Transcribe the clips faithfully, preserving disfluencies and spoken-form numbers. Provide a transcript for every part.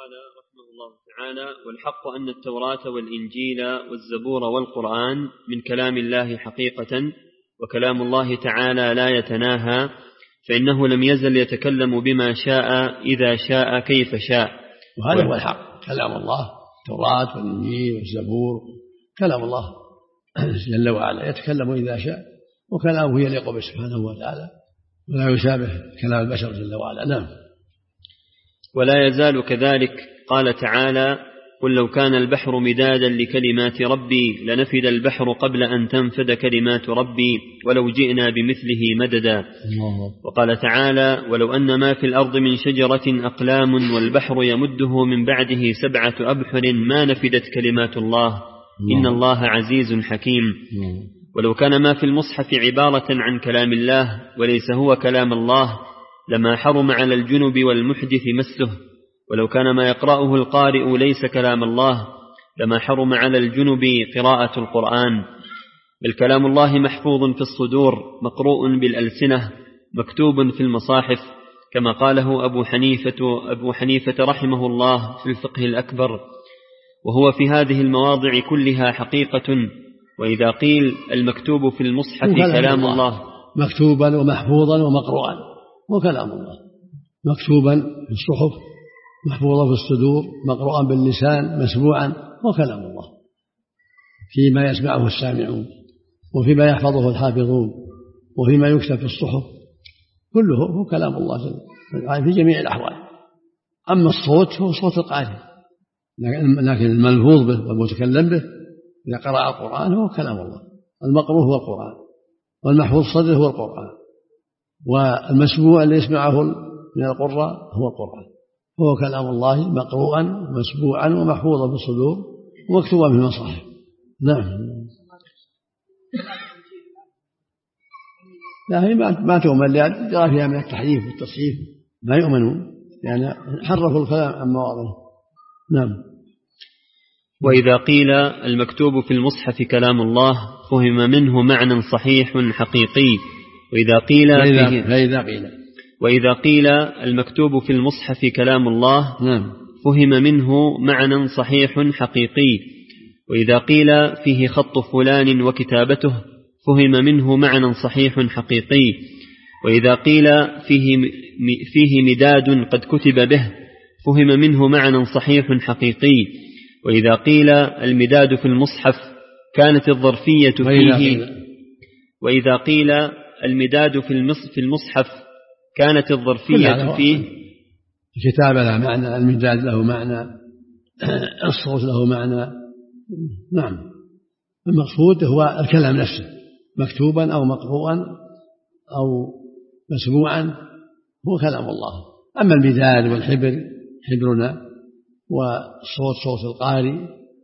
قال رحمه الله تعالى: والحق أن التوراة والإنجيل والزبور والقرآن من كلام الله حقيقة، وكلام الله تعالى لا يتناهى، فإنه لم يزل يتكلم بما شاء إذا شاء كيف شاء. وهذا هو الحق، كلام الله. التوراة والإنجيل والزبور كلام الله جل وعلا، يتكلم إذا شاء، وكلامه يليق به سبحانه وتعالى ولا يشابه كلام البشر جل وعلا. نعم. ولا يزال كذلك. قال تعالى: قل لو كان البحر مدادا لكلمات ربي لنفد البحر قبل أن تنفد كلمات ربي ولو جئنا بمثله مددا. وقال تعالى: ولو أن ما في الأرض من شجرة أقلام والبحر يمده من بعده سبعة أبحر ما نفدت كلمات الله إن الله عزيز حكيم. ولو كان ما في المصحف عبارة عن كلام الله وليس هو كلام الله لما حرم على الجنب والمحدث مسه. ولو كان ما يقرأه القارئ ليس كلام الله لما حرم على الجنب قراءة القرآن. بل كلام الله محفوظ في الصدور مقروء بالألسنة مكتوب في المصاحف، كما قاله أبو حنيفة, أبو حنيفة رحمه الله في الفقه الأكبر، وهو في هذه المواضع كلها حقيقة. وإذا قيل المكتوب في المصحف كلام الله, الله مكتوبا ومحفوظا ومقروءا، وكلام الله مكتوبا في الصحف، محفوظا في الصدور، مقروءا باللسان، مسموعا، وكلام الله فيما يسمعه السامعون وفيما يحفظه الحافظون وفيما يكتب في الصحف، كله هو كلام الله في جميع الأحوال. أما الصوت هو صوت القارئ، لكن الملفوظ به والمتكلم به إذا قرأ القرآن هو كلام الله. المقروء هو القرآن، والمحفوظ صدره هو القرآن، والمسموع اللي يسمعه من القراء هو القرآن. هو كلام الله مقروءا مسموعا ومحفوظا في الصدور ومكتوبا في المصاحف. نعم. لا، هي ما تؤمن لأن جرى فيها من التحريف والتصحيف، ما يؤمنون يعني حرفوا الكلام عن مواضعه. نعم. وإذا قيل المكتوب في المصحف كلام الله فهم منه معنى صحيح حقيقي. وإذا قيل فإذا قيل وإذا قيل المكتوب في المصحف كلام الله نعم. فهم منه معنى صحيح حقيقي. وإذا قيل فيه خط فلان وكتابته فهم منه معنى صحيح حقيقي. وإذا قيل فيه, فيه مداد قد كتب به فهم منه معنى صحيح حقيقي. وإذا قيل المداد في المصحف كانت الظرفية فيه وإذا قيل المداد في المصحف كانت الظرفية فيه. الكتابة له معنى، المداد له معنى، الصوت له معنى. نعم. المقصود هو الكلام نفسه مكتوبا أو مقروءا أو مسموعا هو كلام الله. أما المداد والحبر حبرنا، والصوت صوت القارئ،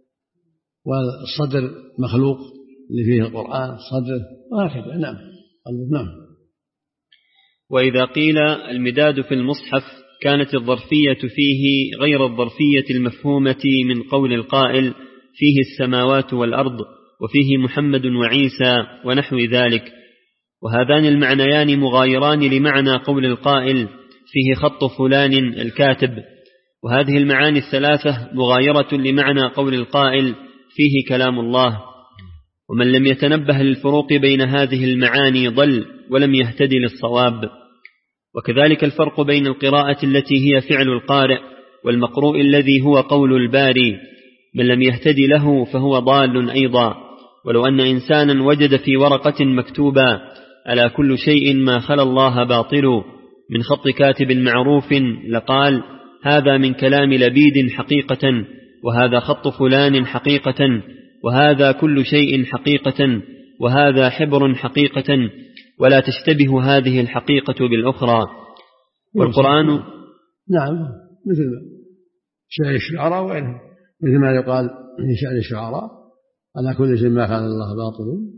والصدر مخلوق اللي فيه القرآن صدر، وهكذا. نعم. نعم. وإذا قيل المداد في المصحف كانت الظرفية فيه غير الظرفية المفهومة من قول القائل فيه السماوات والأرض وفيه محمد وعيسى ونحو ذلك، وهذان المعنيان مغايران لمعنى قول القائل فيه خط فلان الكاتب. وهذه المعاني الثلاثة مغايرة لمعنى قول القائل فيه كلام الله. ومن لم يتنبه للفروق بين هذه المعاني ضل ولم يهتدي للصواب. وكذلك الفرق بين القراءة التي هي فعل القارئ والمقروء الذي هو قول الباري، من لم يهتدي له فهو ضال أيضا. ولو أن إنسانا وجد في ورقة مكتوبا ألا كل شيء ما خلا الله باطل من خط كاتب معروف لقال هذا من كلام لبيد حقيقة، وهذا خط فلان حقيقة، وهذا كل شيء حقيقة، وهذا حبر حقيقة، ولا تشتبه هذه الحقيقة بالأخرى. والقرآن نعم مثل شعر الشعراء وغيره، مثل ما يقال في شعر الشعراء على كل شيء ما كان الله باطل،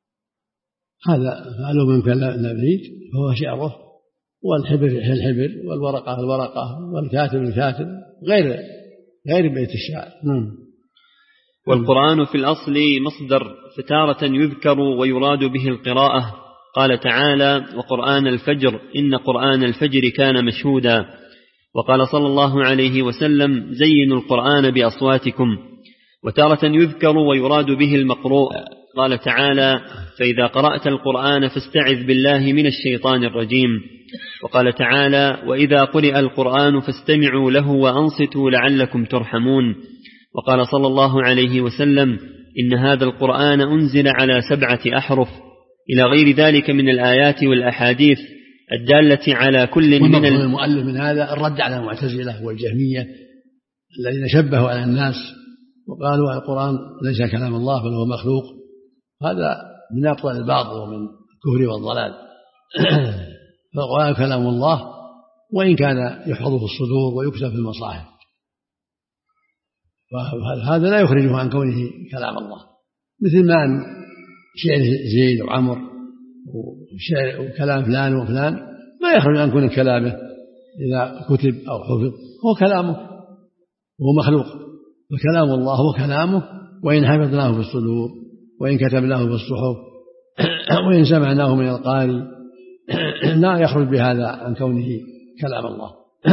هذا قالوا من كلام لبيد فهو شعره، والحبر الحبر، والورقة الورقة، والكاتب الكاتب، غير غير بيت الشعر. نعم. والقرآن في الأصل مصدر، فتارة يذكر ويراد به القراءة. قال تعالى: وقرآن الفجر إن قرآن الفجر كان مشهودا. وقال صلى الله عليه وسلم: زينوا القرآن بأصواتكم. وتارة يذكر ويراد به المقروء، قال تعالى: فإذا قرأت القرآن فاستعذ بالله من الشيطان الرجيم. وقال تعالى: وإذا قرئ القرآن فاستمعوا له وأنصتوا لعلكم ترحمون. وقال صلى الله عليه وسلم: إن هذا القرآن أنزل على سبعة أحرف، إلى غير ذلك من الآيات والأحاديث الدالة على كل من ال... المؤلف من هذا الرد على المعتزلة والجهمية الذين شبهوا على الناس وقالوا القرآن ليس كلام الله بل هو مخلوق. هذا من أبطال الباطل ومن الكفر والضلال. فالقرآن كلام الله وإن كان يحفظ في الصدور ويكتب في المصاحف، فهذا لا يخرجه عن كونه كلام الله، مثل ما أن شعر زيد وعمر وكلام فلان وفلان ما يخرج عن كونه كلامه إذا كتب أو حفظ، هو كلامه وهو مخلوق. وكلام الله هو كلامه وإن حفظناه في الصدور وإن كتبناه في الصحف وإن سمعناه من القارئ لا يخرج بهذا عن كونه كلام الله.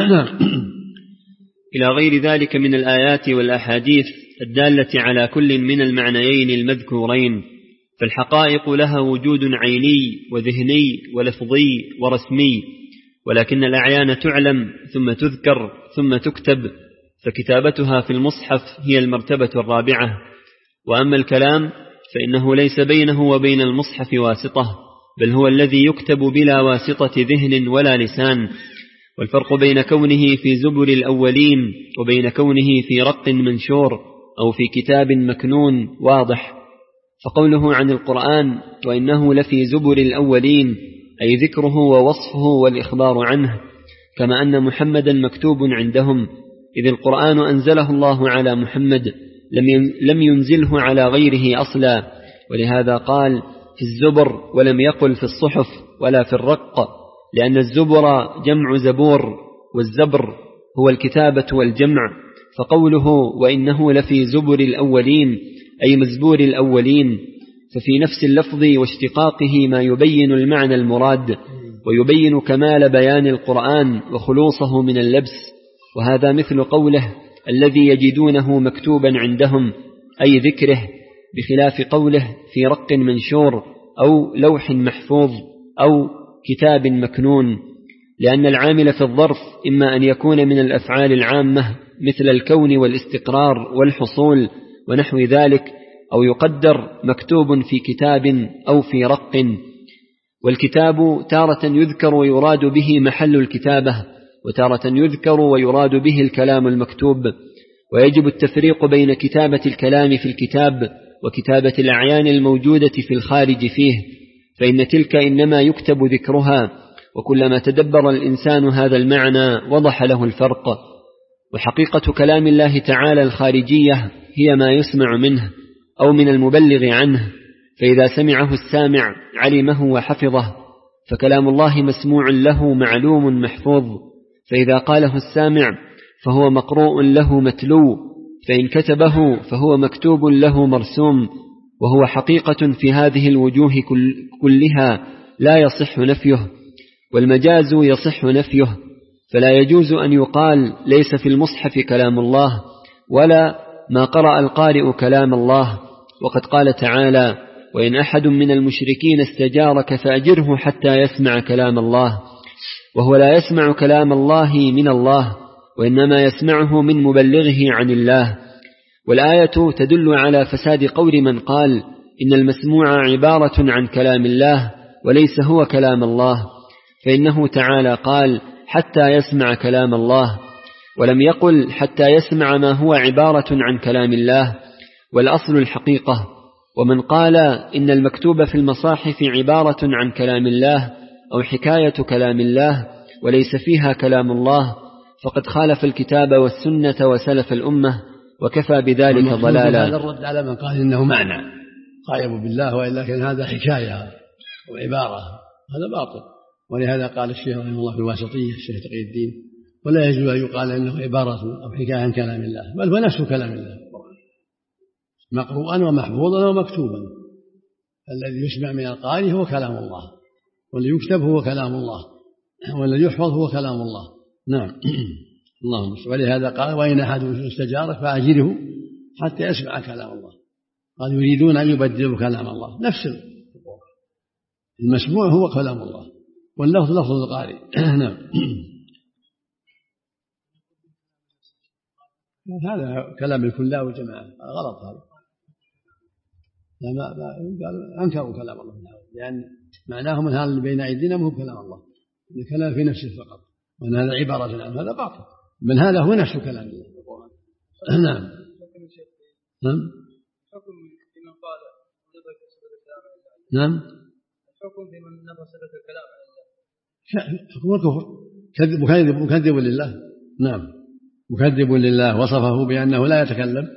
إلى غير ذلك من الآيات والأحاديث الدالة على كل من المعنيين المذكورين، فالحقائق لها وجود عيني وذهني ولفظي ورسمي، ولكن الأعيان تعلم ثم تذكر ثم تكتب، فكتابتها في المصحف هي المرتبة الرابعة. وأما الكلام فإنه ليس بينه وبين المصحف واسطة، بل هو الذي يكتب بلا واسطة ذهن ولا لسان. والفرق بين كونه في زبر الأولين وبين كونه في رق منشور أو في كتاب مكنون واضح. فقوله عن القرآن وإنه لفي زبر الأولين أي ذكره ووصفه والإخبار عنه، كما أن محمدا مكتوب عندهم، إذ القرآن أنزله الله على محمد لم ينزله على غيره أصلا، ولهذا قال في الزبر ولم يقل في الصحف ولا في الرق، لأن الزبر جمع زبور والزبر هو الكتابة والجمع. فقوله وإنه لفي زبر الأولين أي مزبور الأولين، ففي نفس اللفظ واشتقاقه ما يبين المعنى المراد ويبين كمال بيان القرآن وخلوصه من اللبس. وهذا مثل قوله الذي يجدونه مكتوبا عندهم أي ذكره، بخلاف قوله في رق منشور أو لوح محفوظ أو كتاب مكنون، لأن العامل في الظرف إما أن يكون من الأفعال العامة مثل الكون والاستقرار والحصول ونحو ذلك، أو يقدر مكتوب في كتاب أو في رق. والكتاب تارة يذكر ويراد به محل الكتابة، وتارة يذكر ويراد به الكلام المكتوب. ويجب التفريق بين كتابة الكلام في الكتاب وكتابة الأعيان الموجودة في الخارج فيه، فإن تلك إنما يكتب ذكرها، وكلما تدبر الإنسان هذا المعنى وضح له الفرق. وحقيقة كلام الله تعالى الخارجية هي ما يسمع منه أو من المبلغ عنه، فإذا سمعه السامع علمه وحفظه، فكلام الله مسموع له معلوم محفوظ. فإذا قاله السامع فهو مقروء له متلو، فإن كتبه فهو مكتوب له مرسوم، وهو حقيقة في هذه الوجوه كلها لا يصح نفيه، والمجاز يصح نفيه. فلا يجوز أن يقال ليس في المصحف كلام الله، ولا ما قرأ القارئ كلام الله. وقد قال تعالى وإن أحد من المشركين استجارك فأجره حتى يسمع كلام الله، وهو لا يسمع كلام الله من الله، وإنما يسمعه من مبلغه عن الله. والآية تدل على فساد قول من قال إن المسموع عبارة عن كلام الله وليس هو كلام الله، فإنه تعالى قال حتى يسمع كلام الله، ولم يقل حتى يسمع ما هو عبارة عن كلام الله، والأصل الحقيقة. ومن قال إن المكتوب في المصاحف عبارة عن كلام الله أو حكاية كلام الله وليس فيها كلام الله فقد خالف الكتاب والسنة وسلف الأمة، وكفى بذلك ضلالا. هذا الرد على من قال إنه معنى قائم بالله، وإلا كان هذا حكاية وعبارة، هذا باطل. ولهذا قال الشيخ رحمه الله في الواسطية الشيخ تقي الدين ولا يجوز أن يقال إنه عبارة أو حكاية عن كلام الله، بل هو نفس كلام الله مقروءا ومحفوظا ومكتوبا. الذي يسمع من القارئ هو كلام الله، والذي يكتب هو كلام الله، والذي يحفظ هو كلام الله. نعم. اللهم ولهذا قال وإن أحد استجارك فأجره حتى يسمع كلام الله. قال يريدون أن يبدلوا كلام الله. نفس المسموع هو كلام الله واللفظ لفظ القارئ. نعم. هذا كلام الكلاء والجماعة غلط هذا. لا ما ما أنكروا كلام الله لأن معناه من هذا اللي بين أيدينا مو كلام الله، الكلام في نفسه فقط، وأن هذا عبارة عن هذا باطل، من هذا هو نفس كلام الله. نعم. نعم. نعم. الحكم في من نبى صفة الكلام حكم الكفر، كذب مكذب مكذب لله. نعم، مكذب لله، وصفه بأنه لا يتكلم،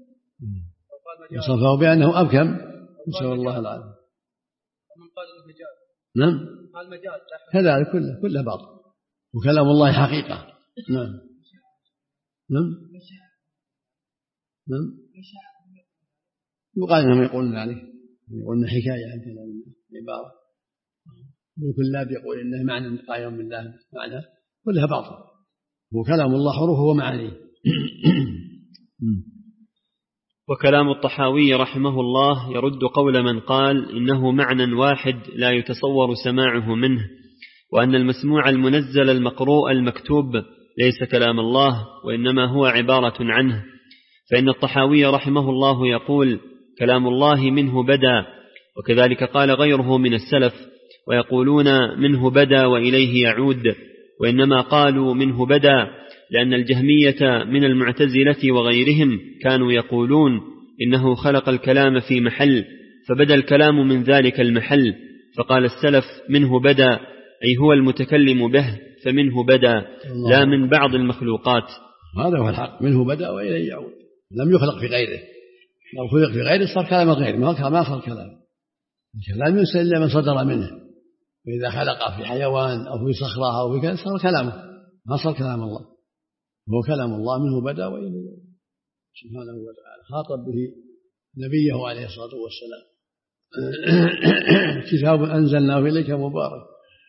وصفه بأنه أبكم، نسأل الله العافية. ومن قال المجاز. نعم. قال المجاز كذلك كله كله باطل، وكلام الله حقيقة. نعم. نعم. نعم. يقال انهم يقولون عليه، يقولون حكايه عن كلام الله، عباره، والكلاب يقول انه معنى قائم بالله معنى، كلها باطل، وكلام الله حروفه ومعانيه. وكلام الطحاوي رحمه الله يرد قول من قال إنه معنى واحد لا يتصور سماعه منه، وأن المسموع المنزل المقروء المكتوب ليس كلام الله وإنما هو عبارة عنه. فإن الطحاوي رحمه الله يقول كلام الله منه بدا، وكذلك قال غيره من السلف، ويقولون منه بدا وإليه يعود، وإنما قالوا منه بدا لأن الجهمية من المعتزلة وغيرهم كانوا يقولون إنه خلق الكلام في محل فبدا الكلام من ذلك المحل، فقال السلف منه بدا أي هو المتكلم به فمنه بدا لا من بعض المخلوقات. هذا هو الحق، منه بدا وإليه يعود، لم يخلق في غيره، لو خلق في غيره صار كلام غير، ما صار كلام، الكلام ينسى إلا من صدر منه، وإذا خلق في حيوان أو في صخرة أو في كذا صار كلامه، ما صار كلام الله، هو كلام الله منه بدأ وإليه يعود سبحانه وتعالى. خاطب به نبيه عليه الصلاة والسلام كتاب أنزلناه إليك مبارك.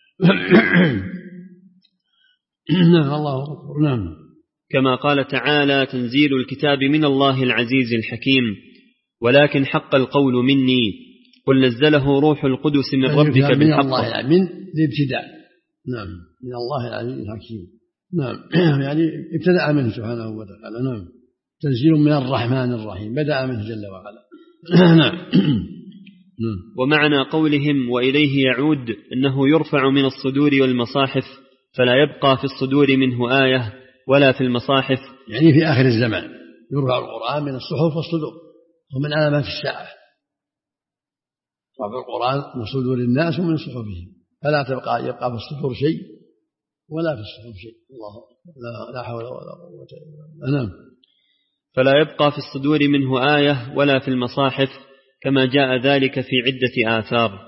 نعم. الله أكبر. نعم. كما قال تعالى تنزيل الكتاب من الله العزيز الحكيم، ولكن حق القول مني قل نزله روح القدس من ربك بالحق. من الله من الابتداء. نعم، من الله العزيز الحكيم. نعم، يعني ابتدأ منه سبحانه وتعالى. نعم، تنزيل من الرحمن الرحيم، بدأ منه جل وعلا. نعم. ومعنى قولهم وإليه يعود أنه يرفع من الصدور والمصاحف، فلا يبقى في الصدور منه آية ولا في المصاحف، يعني في آخر الزمان يرفع القرآن من الصحف والصدور، ومن علامات الساعة رفع القرآن من صدور الناس ومن صحفهم، فلا تبقى يبقى في الصدور شيء ولا في الصحف شيء. الله لا, لا حول ولا قوة إلا بالله. نعم. فلا يبقى في الصدور منه آية ولا في المصاحف، كما جاء ذلك في عدة آثار.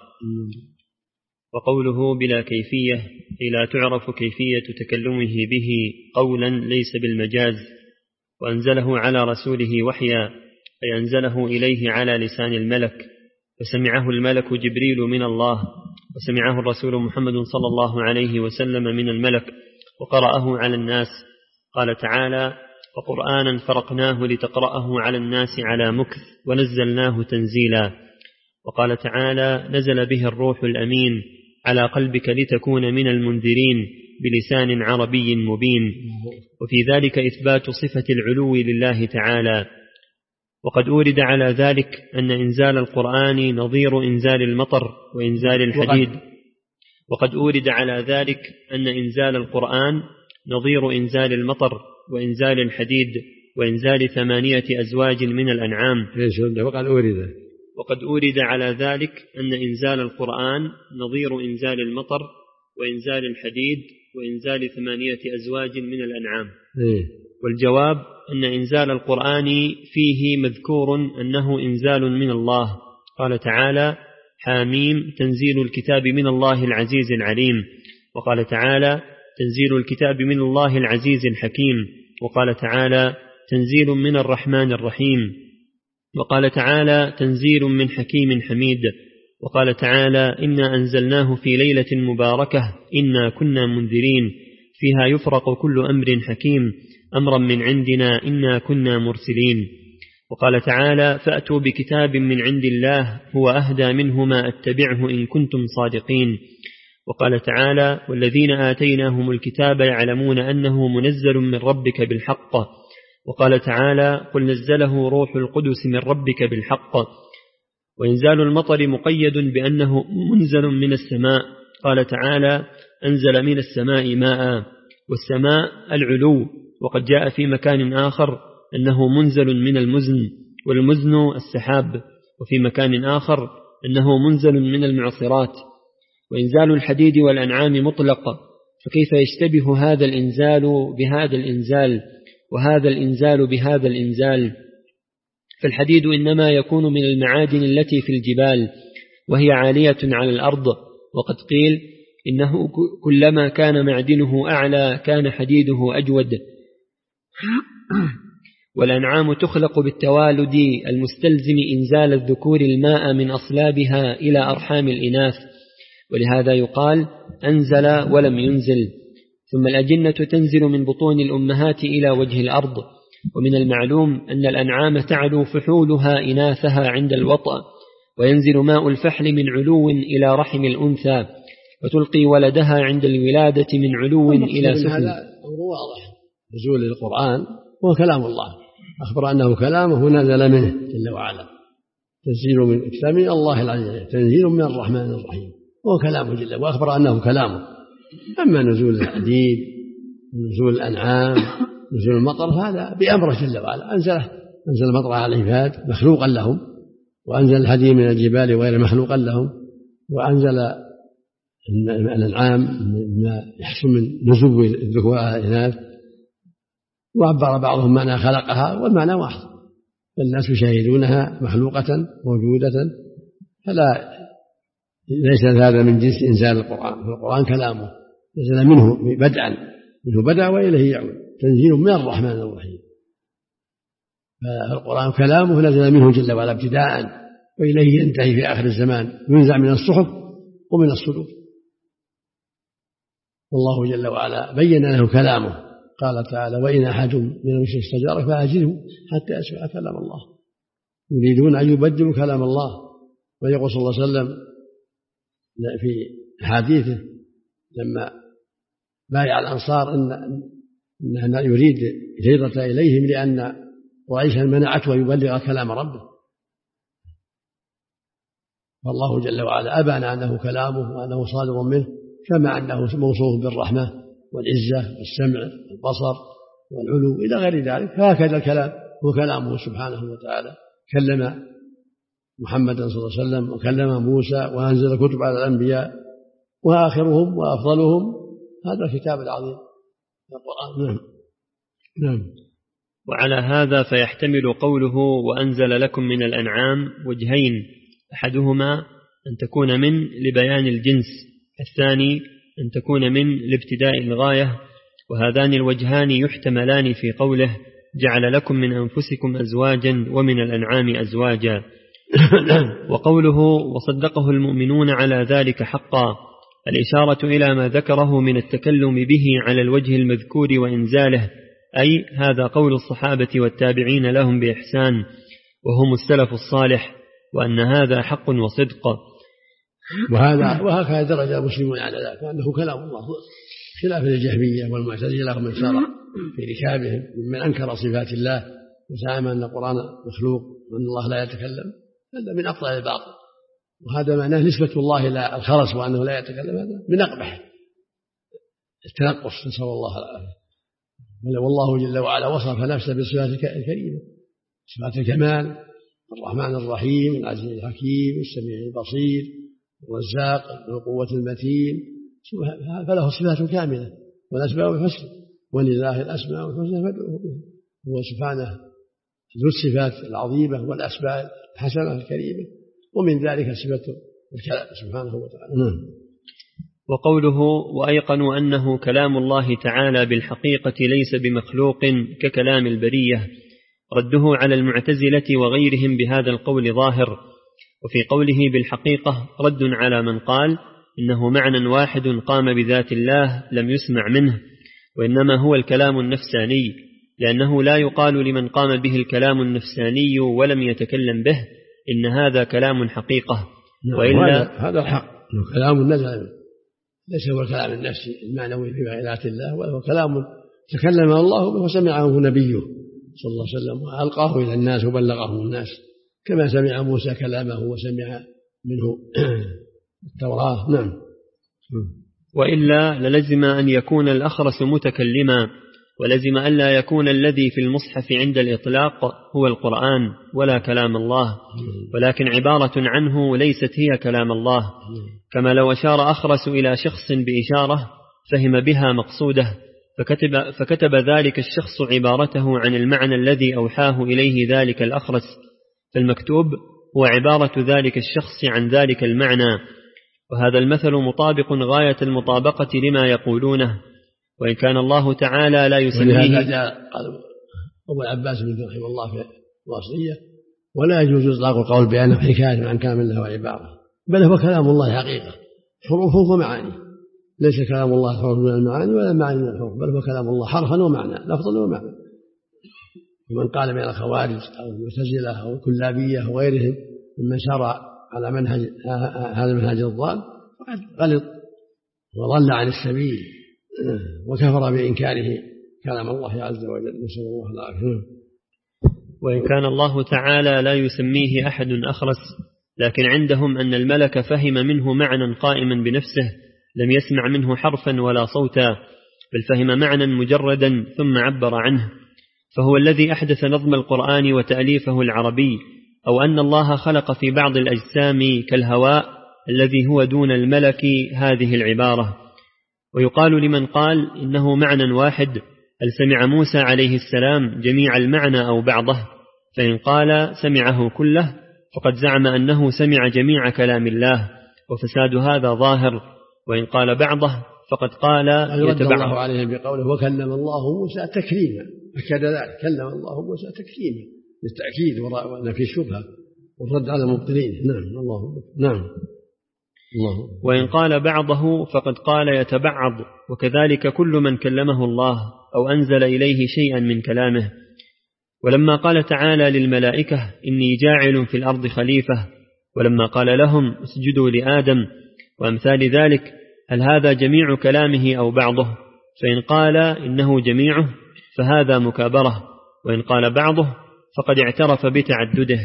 وقوله بلا كيفية أي لا تعرف كيفية تكلمه به قولا ليس بالمجاز، وأنزله على رسوله وحيا أي أنزله إليه على لسان الملك، فسمعه الملك جبريل من الله، وسمعه الرسول محمد صلى الله عليه وسلم من الملك، وقرأه على الناس. قال تعالى وقرآنا فرقناه لتقرأه على الناس على مكث ونزلناه تنزيلا. وقال تعالى نزل به الروح الأمين على قلبك لتكون من المنذرين بلسان عربي مبين. وفي ذلك إثبات صفة العلو لله تعالى. وقد أورد على ذلك أن إنزال القرآن نظير إنزال المطر وإنزال الحديد. وقد أورد على ذلك أن إنزال القرآن نظير إنزال المطر وإنزال الحديد وإنزال ثمانية أزواج من الأنعام. وقد أورد وقد أورد على ذلك أن إنزال القرآن نظير إنزال المطر وإنزال الحديد وإنزال ثمانية أزواج من الأنعام. والجواب أن إنزال القرآن فيه مذكور أنه إنزال من الله. قال تعالى حاميم تنزيل الكتاب من الله العزيز العليم. وقال تعالى تنزيل الكتاب من الله العزيز الحكيم. وقال تعالى تنزيل من الرحمن الرحيم. وقال تعالى تنزيل من حكيم حميد. وقال تعالى إنا أنزلناه في ليلة مباركة إنا كنا منذرين فيها يفرق كل أمر حكيم أمرا من عندنا إنا كنا مرسلين. وقال تعالى فأتوا بكتاب من عند الله هو أهدى منهما أتبعه إن كنتم صادقين. وقال تعالى والذين آتيناهم الكتاب يعلمون أنه منزل من ربك بالحق. وقال تعالى قل نزله روح القدس من ربك بالحق. وإنزال المطر مقيد بأنه منزل من السماء. قال تعالى أنزل من السماء ماء، والسماء العلو. وقد جاء في مكان آخر أنه منزل من المزن، والمزن السحاب. وفي مكان آخر أنه منزل من المعصرات. وإنزال الحديد والأنعام مطلق، فكيف يشتبه هذا الإنزال بهذا الإنزال وهذا الإنزال بهذا الإنزال؟ فالحديد إنما يكون من المعادن التي في الجبال وهي عالية على الأرض. وقد قيل إنه كلما كان معدنه أعلى كان حديده أجود. والأنعام تخلق بالتوالد المستلزم إنزال الذكور الماء من أصلابها إلى أرحام الإناث، ولهذا يقال أنزل ولم ينزل. ثم الأجنة تنزل من بطون الأمهات إلى وجه الأرض. ومن المعلوم أن الأنعام تعلو فحولها إناثها عند الوطأ، وينزل ماء الفحل من علو إلى رحم الأنثى، وتلقي ولدها عند الولادة من علو إلى سفل. هذا أمر واضح، نزول القرآن هو كلام الله، أخبر أنه كلامه نزل منه جل وعلا، تنزيل من كتاب الله العزيز، تنزيل من الرحمن الرحيم، هو كلامه جل، وأخبر أنه كلامه. أما نزول الحديد ونزول الأنعام نزول المطر هذا بأمره جل وعلا، أنزله، أنزل المطر على العباد مخلوقا لهم، وأنزل الحديد من الجبال غير مخلوقا لهم، وأنزل الأنعام ما يحصل من نزو الذكور على الإناث، وعبر بعضهم معنى خلقها والمعنى واحد، فالناس يشاهدونها مخلوقة موجودة، فلا ليس هذا من جنس إنزال القرآن. القرآن كلامه نزل منه بدءا، منه بدأ وإليه يعود، تنزيل من الرحمن الرحيم. فالقرآن كلامه نزل منه جل وعلا ابتداء، وإليه ينتهي في آخر الزمان، ينزع من الصحف ومن الصدور. والله جل وعلا بين له كلامه، قال تعالى وإن أحد من المشركين استجارك فأجره حتى يسمع كلام الله. يريدون أن يبدلوا كلام الله. ويقول صلى الله عليه وسلم في حديثه لما بايع الأنصار إن أنه يريد الهجرة إليهم لأن قريشا منعته يبلغ كلام ربه، فالله جل وعلا أبان أنه كلامه وأنه صادر منه، كما أنه موصوف بالرحمة والعزة والسمع والبصر والعلو إلى غير ذلك. هكذا الكلام هو كلامه سبحانه وتعالى. كلم محمدا صلى الله عليه وسلم وكلم موسى وأنزل كتب على الأنبياء، وآخرهم وأفضلهم هذا الكتاب العظيم القرآن. نعم. نعم. وعلى هذا فيحتمل قوله وأنزل لكم من الأنعام وجهين: أحدهما أن تكون من لبيان الجنس، الثاني أن تكون من لابتداء الغاية. وهذان الوجهان يحتملان في قوله جعل لكم من أنفسكم أزواجا ومن الأنعام أزواجا. وقوله وصدقه المؤمنون على ذلك حقا، الإشارة إلى ما ذكره من التكلم به على الوجه المذكور وإنزاله، أي هذا قول الصحابة والتابعين لهم بإحسان وهم السلف الصالح، وأن هذا حق وصدق. وهذا وهكذا درجة المسلمون على ذلك، وأنه كلام الله، خلاف الجهمية والمعتزلة ومن سار في ركابهم ممن أنكر صفات الله وزعم أن القرآن مخلوق وأن الله لا يتكلم. هذا من أبطل الباطل، وهذا معناه نسبة الله إلى الخرس وأنه لا يتكلم، هذا من أقبح التنقص، نسأل الله العافية. والله جل وعلا وصف نفسه بالصفات الكريمة، صفات الكمال: الرحمن الرحيم، العزيز الحكيم، السميع البصير، الرزاق، ذو القوة المتين، فله صفات كاملة والأسماء الحسنى، ولله الأسماء الحسنى فادعوه بها. هو سبحانه ذو الصفات العظيمة والأسماء الحسنة الكريمة، ومن ذلك صفة الكلام سبحانه وتعالى. وقوله وأيقنوا أنه كلام الله تعالى بالحقيقة ليس بمخلوق ككلام البرية، رده على المعتزلة وغيرهم بهذا القول ظاهر. وفي قوله بالحقيقة رد على من قال إنه معنى واحد قام بذات الله لم يسمع منه، وإنما هو الكلام النفساني، لأنه لا يقال لمن قام به الكلام النفساني ولم يتكلم به إن هذا كلام حقيقة. وإلا هذا الحق، كلام النزل ليس هو الكلام النفسي المعنوي في آيات الله، وهو كلام تكلم الله به وسمعه نبيه صلى الله عليه وسلم وألقاه إلى الناس وبلغه الناس، كما سمع موسى كلامه وسمع منه التوراة. نعم. وإلا للزم أن يكون الأخرس متكلما، ولزم ألا يكون الذي في المصحف عند الإطلاق هو القرآن ولا كلام الله، ولكن عبارة عنه ليست هي كلام الله، كما لو أشار أخرس إلى شخص بإشارة فهم بها مقصوده، فكتب, فكتب ذلك الشخص عبارته عن المعنى الذي أوحاه إليه ذلك الأخرس، فالمكتوب هو عبارة ذلك الشخص عن ذلك المعنى. وهذا المثل مطابق غاية المطابقة لما يقولونه، وإن كان الله تعالى لا يسميه. ولهذا جاء أبو العباس بن رحمه الله في الوصية: ولا يجوز إطلاق القول بأنه حكاية عن كامل له عبارة، بل هو كلام الله حقيقة حروفه ومعاني، ليس كلام الله حروف من المعاني ولا معاني من الحروف، بل هو كلام الله حرفا ومعنى، لفظا ومعنى. ومن قال من الخوارج أو المعتزلة أو الكلابية وغيرهم ممن شرع على منهج هذا المنهج الضال فقد غلط وضل عن السبيل وكفر بإنكاره كلام الله عز وجل، نسأل الله العافية. وإن كان الله تعالى لا يسميه أحد أخرس، لكن عندهم أن الملك فهم منه معنى قائما بنفسه لم يسمع منه حرفا ولا صوتا، بل فهم معنى مجردا ثم عبر عنه، فهو الذي أحدث نظم القرآن وتأليفه العربي، أو أن الله خلق في بعض الأجسام كالهواء الذي هو دون الملك هذه العبارة. ويقال لمن قال إنه معنى واحد: هل سمع موسى عليه السلام جميع المعنى أو بعضه؟ فإن قال سمعه كله فقد زعم أنه سمع جميع كلام الله، وفساد هذا ظاهر. وإن قال بعضه فقد قال يتبع الله عليه بقوله: وكلم الله موسى تكليما، أكد ذلك، كلم الله موسى تكليما للتأكيد وأن في شبهة والرد على المبطلين. نعم الله نعم الله. وإن قال بعضه فقد قال يتبعض، وكذلك كل من كلمه الله أو أنزل إليه شيئا من كلامه. ولما قال تعالى للملائكة: إني جاعل في الأرض خليفة، ولما قال لهم اسجدوا لآدم وأمثال ذلك، هل هذا جميع كلامه أو بعضه؟ فإن قال إنه جميعه فهذا مكابرة، وإن قال بعضه فقد اعترف بتعدده.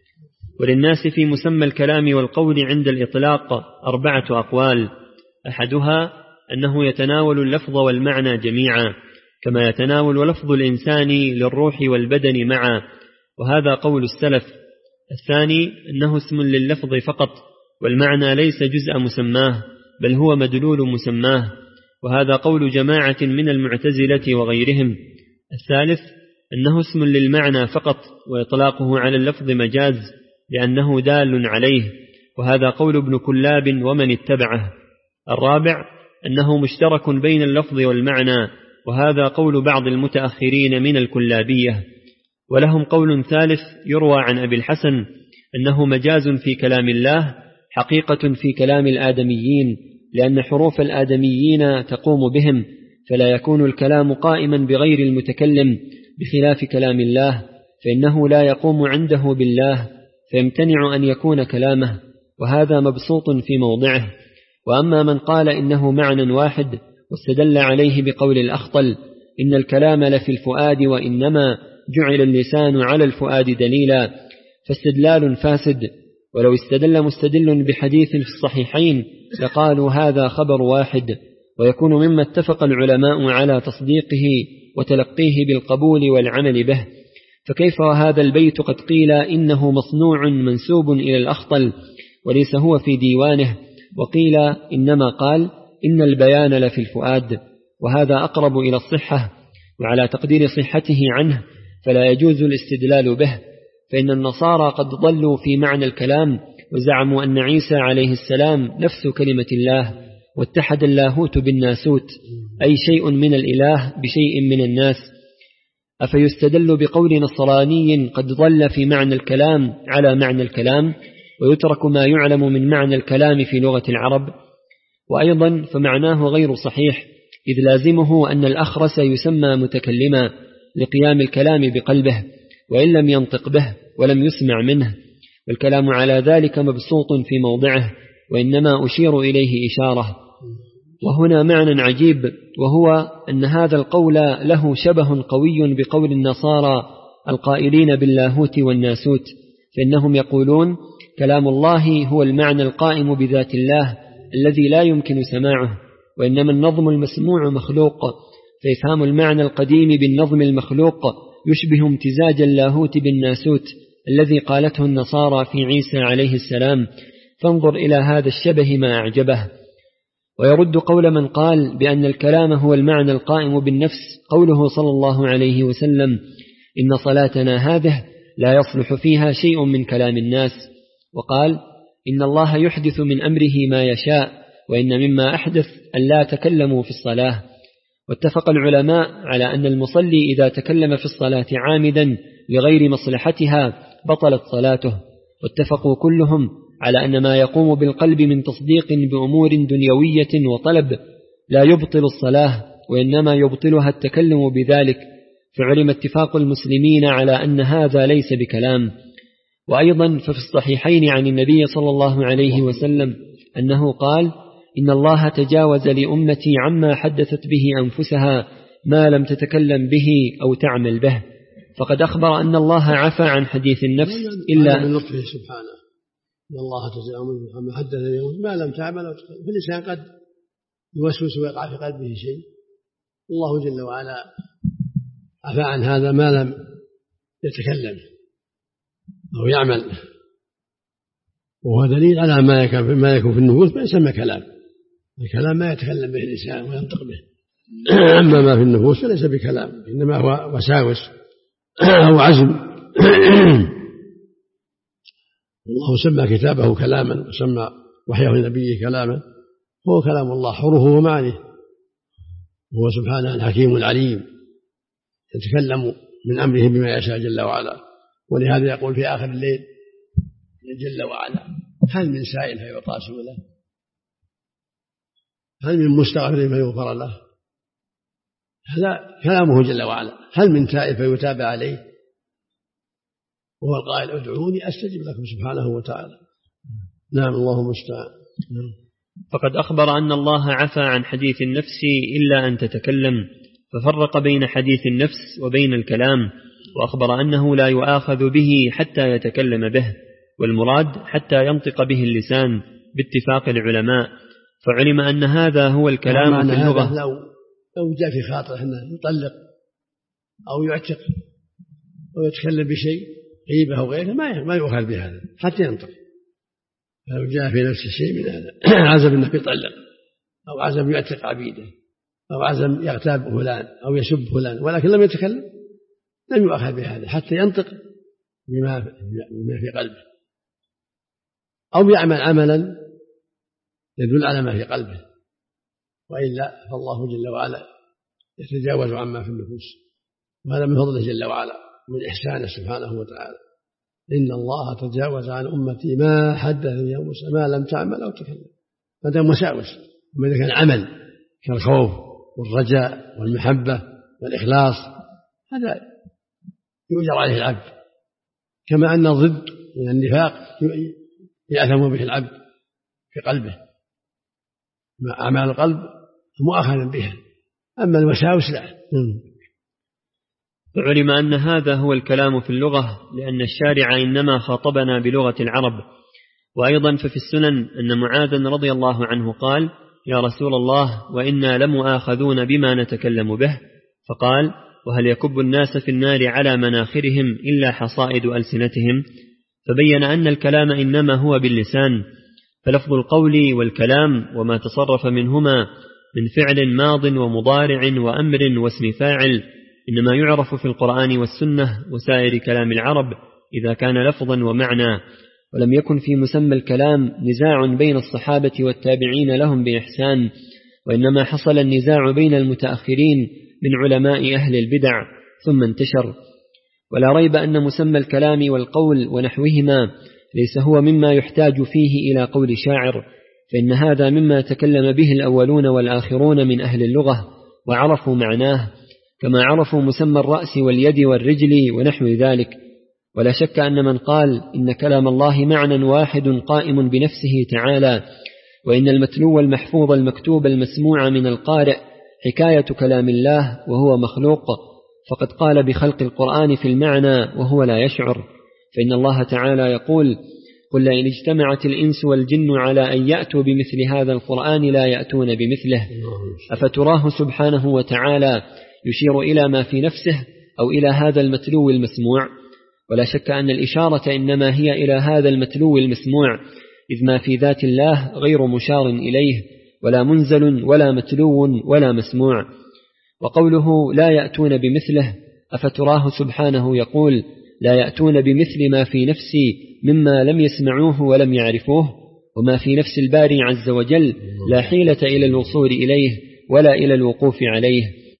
وللناس في مسمى الكلام والقول عند الإطلاق أربعة أقوال: أحدها أنه يتناول اللفظ والمعنى جميعا، كما يتناول لفظ الإنسان للروح والبدن معا، وهذا قول السلف. الثاني أنه اسم لللفظ فقط، والمعنى ليس جزء مسماه بل هو مدلول مسماه، وهذا قول جماعة من المعتزلة وغيرهم. الثالث أنه اسم للمعنى فقط، وإطلاقه على اللفظ مجاز لأنه دال عليه، وهذا قول ابن كلاب ومن اتبعه. الرابع أنه مشترك بين اللفظ والمعنى، وهذا قول بعض المتأخرين من الكلابية. ولهم قول ثالث يروى عن أبي الحسن أنه مجاز في كلام الله حقيقة في كلام الآدميين، لأن حروف الآدميين تقوم بهم، فلا يكون الكلام قائما بغير المتكلم، بخلاف كلام الله فإنه لا يقوم عنده بالله، فيمتنع أن يكون كلامه، وهذا مبسوط في موضعه. وأما من قال إنه معنى واحد واستدل عليه بقول الأخطل: إن الكلام لفي الفؤاد وإنما جعل اللسان على الفؤاد دليلا، فاستدلال فاسد. ولو استدل مستدل بحديث في الصحيحين لقالوا هذا خبر واحد، ويكون مما اتفق العلماء على تصديقه وتلقيه بالقبول والعمل به. فكيف وهذا البيت قد قيل إنه مصنوع منسوب إلى الأخطل وليس هو في ديوانه، وقيل إنما قال إن البيان لفي الفؤاد، وهذا أقرب إلى الصحة، وعلى تقدير صحته عنه فلا يجوز الاستدلال به. فإن النصارى قد ضلوا في معنى الكلام، وزعموا أن عيسى عليه السلام نفس كلمة الله، واتحد اللاهوت بالناسوت، أي شيء من الإله بشيء من الناس. أفيستدل بقول نصراني قد ضل في معنى الكلام على معنى الكلام، ويترك ما يعلم من معنى الكلام في لغة العرب؟ وأيضا فمعناه غير صحيح، إذ لازمه أن الأخرس يسمى متكلما لقيام الكلام بقلبه وإن لم ينطق به ولم يسمع منه، والكلام على ذلك مبسوط في موضعه، وإنما أشير إليه إشارة. وهنا معنى عجيب، وهو أن هذا القول له شبه قوي بقول النصارى القائلين باللاهوت والناسوت، فإنهم يقولون كلام الله هو المعنى القائم بذات الله الذي لا يمكن سماعه، وإنما النظم المسموع مخلوق، فإفهام المعنى القديم بالنظم المخلوق يشبه امتزاج اللاهوت بالناسوت الذي قالته النصارى في عيسى عليه السلام، فانظر إلى هذا الشبه ما أعجبه. ويرد قول من قال بأن الكلام هو المعنى القائم بالنفس قوله صلى الله عليه وسلم إن صلاتنا هذه لا يصلح فيها شيء من كلام الناس، وقال إن الله يحدث من أمره ما يشاء، وإن مما أحدث أن لا تكلموا في الصلاة. واتفق العلماء على أن المصلي إذا تكلم في الصلاة عامدا لغير مصلحتها بطلت صلاته، واتفقوا كلهم على أن ما يقوم بالقلب من تصديق بأمور دنيوية وطلب لا يبطل الصلاة، وإنما يبطلها التكلم بذلك، فعلم اتفاق المسلمين على أن هذا ليس بكلام. وأيضا ففي الصحيحين عن النبي صلى الله عليه وسلم أنه قال إن الله تجاوز لأمتي عما حدثت به أنفسها ما لم تتكلم به أو تعمل به، فقد أخبر أن الله عفى عن حديث النفس إلا من لطفه سبحانه إن الله تجاوز عما حدث به ما لم تعمل أو تكلم. فالإنسان قد يوسوس ويقع في قلبه شيء، الله جل وعلا عفى عن هذا ما لم يتكلم أو يعمل، وهو دليل على ما يكون ما يكون في النفوس ما يسمى كلام. الكلام ما يتكلم به الإنسان وينطق به، أما ما في النفوس فليس بكلام، إنما هو وساوس أو عزم. الله سمى كتابه كلاما وسمى وحيه لنبيه كلاما، هو كلام الله حروفه ومعانيه، وهو سبحانه الحكيم العليم يتكلم من أمره بما يشاء جل وعلا. ولهذا يقول في آخر الليل جل وعلا هل من سائل فيعطى سؤله، هل من مستغفر فيغفر له، هذا كلامه جل وعلا. هل من تائب فيتاب عليه، وهو القائل ادعوني أستجب لكم سبحانه وتعالى. نعم الله المستعان. فقد أخبر أن الله عفى عن حديث النفس إلا أن تتكلم، ففرق بين حديث النفس وبين الكلام، وأخبر أنه لا يؤاخذ به حتى يتكلم به، والمراد حتى ينطق به اللسان باتفاق العلماء، فعلم أن هذا هو الكلام في اللغة. لو لو جاء في خاطره أنه يطلق أو يعتق أو يتكلم بشيء غيبة أو غيره ما ما يؤخذ بهذا حتى ينطق. لو جاء في نفس الشيء من هذا عزم أنه يطلق أو عزم يعتق عبيده أو عزم يغتاب فلان أو يسب فلان ولكن لم يتكلم لم يؤخذ بهذا حتى ينطق بما في قلبه، أو يعمل عملا يدل على ما في قلبه، وإلا فالله جل وعلا يتجاوز عما في النفوس، وهذا من فضله جل وعلا من إحسانه سبحانه وتعالى. إن الله تجاوز عن أمتي ما حدث يا موسى ما لم تعمل أو تكلم. هذا مساوس، وما إذا كان عمل كالخوف والرجاء والمحبة والإخلاص هذا يؤجر عليه العبد، كما أن ضد من النفاق يأثم به العبد في قلبه. أعمال القلب مؤاخذا بها، أما الوساوس لا. فعلم أن هذا هو الكلام في اللغة، لأن الشارع إنما خاطبنا بلغة العرب. وأيضا ففي السنن أن معاذا رضي الله عنه قال يا رسول الله وإنا لمؤاخذون بما نتكلم به، فقال وهل يكب الناس في النار على مناخرهم إلا حصائد ألسنتهم؟ فبين أن الكلام إنما هو باللسان، فلفظ القول والكلام وما تصرف منهما من فعل ماض ومضارع وأمر واسم فاعل إنما يعرف في القرآن والسنة وسائر كلام العرب إذا كان لفظا ومعنى، ولم يكن في مسمى الكلام نزاع بين الصحابة والتابعين لهم بإحسان، وإنما حصل النزاع بين المتأخرين من علماء أهل البدع ثم انتشر. ولا ريب أن مسمى الكلام والقول ونحوهما ليس هو مما يحتاج فيه إلى قول شاعر، فإن هذا مما تكلم به الأولون والآخرون من أهل اللغة وعرفوا معناه، كما عرفوا مسمى الرأس واليد والرجل ونحو ذلك. ولا شك أن من قال إن كلام الله معنى واحد قائم بنفسه تعالى، وإن المتلو المحفوظ المكتوب المسموع من القارئ حكاية كلام الله وهو مخلوق، فقد قال بخلق القرآن في المعنى وهو لا يشعر. فإن الله تعالى يقول: قل لئن اجتمعت الإنس والجن على أن يأتوا بمثل هذا القرآن لا يأتون بمثله. أفتراه سبحانه وتعالى يشير إلى ما في نفسه أو إلى هذا المتلو المسموع؟ ولا شك أن الإشارة إنما هي إلى هذا المتلو المسموع، إذ ما في ذات الله غير مشار إليه، ولا منزل ولا متلو ولا مسموع. وقوله لا يأتون بمثله، أفتراه سبحانه يقول: لا يأتون بمثل ما في نفسي مما لم يسمعوه ولم يعرفوه، وما في نفس الباري عز وجل لا حيلة إلى الوصول إليه ولا إلى الوقوف عليه.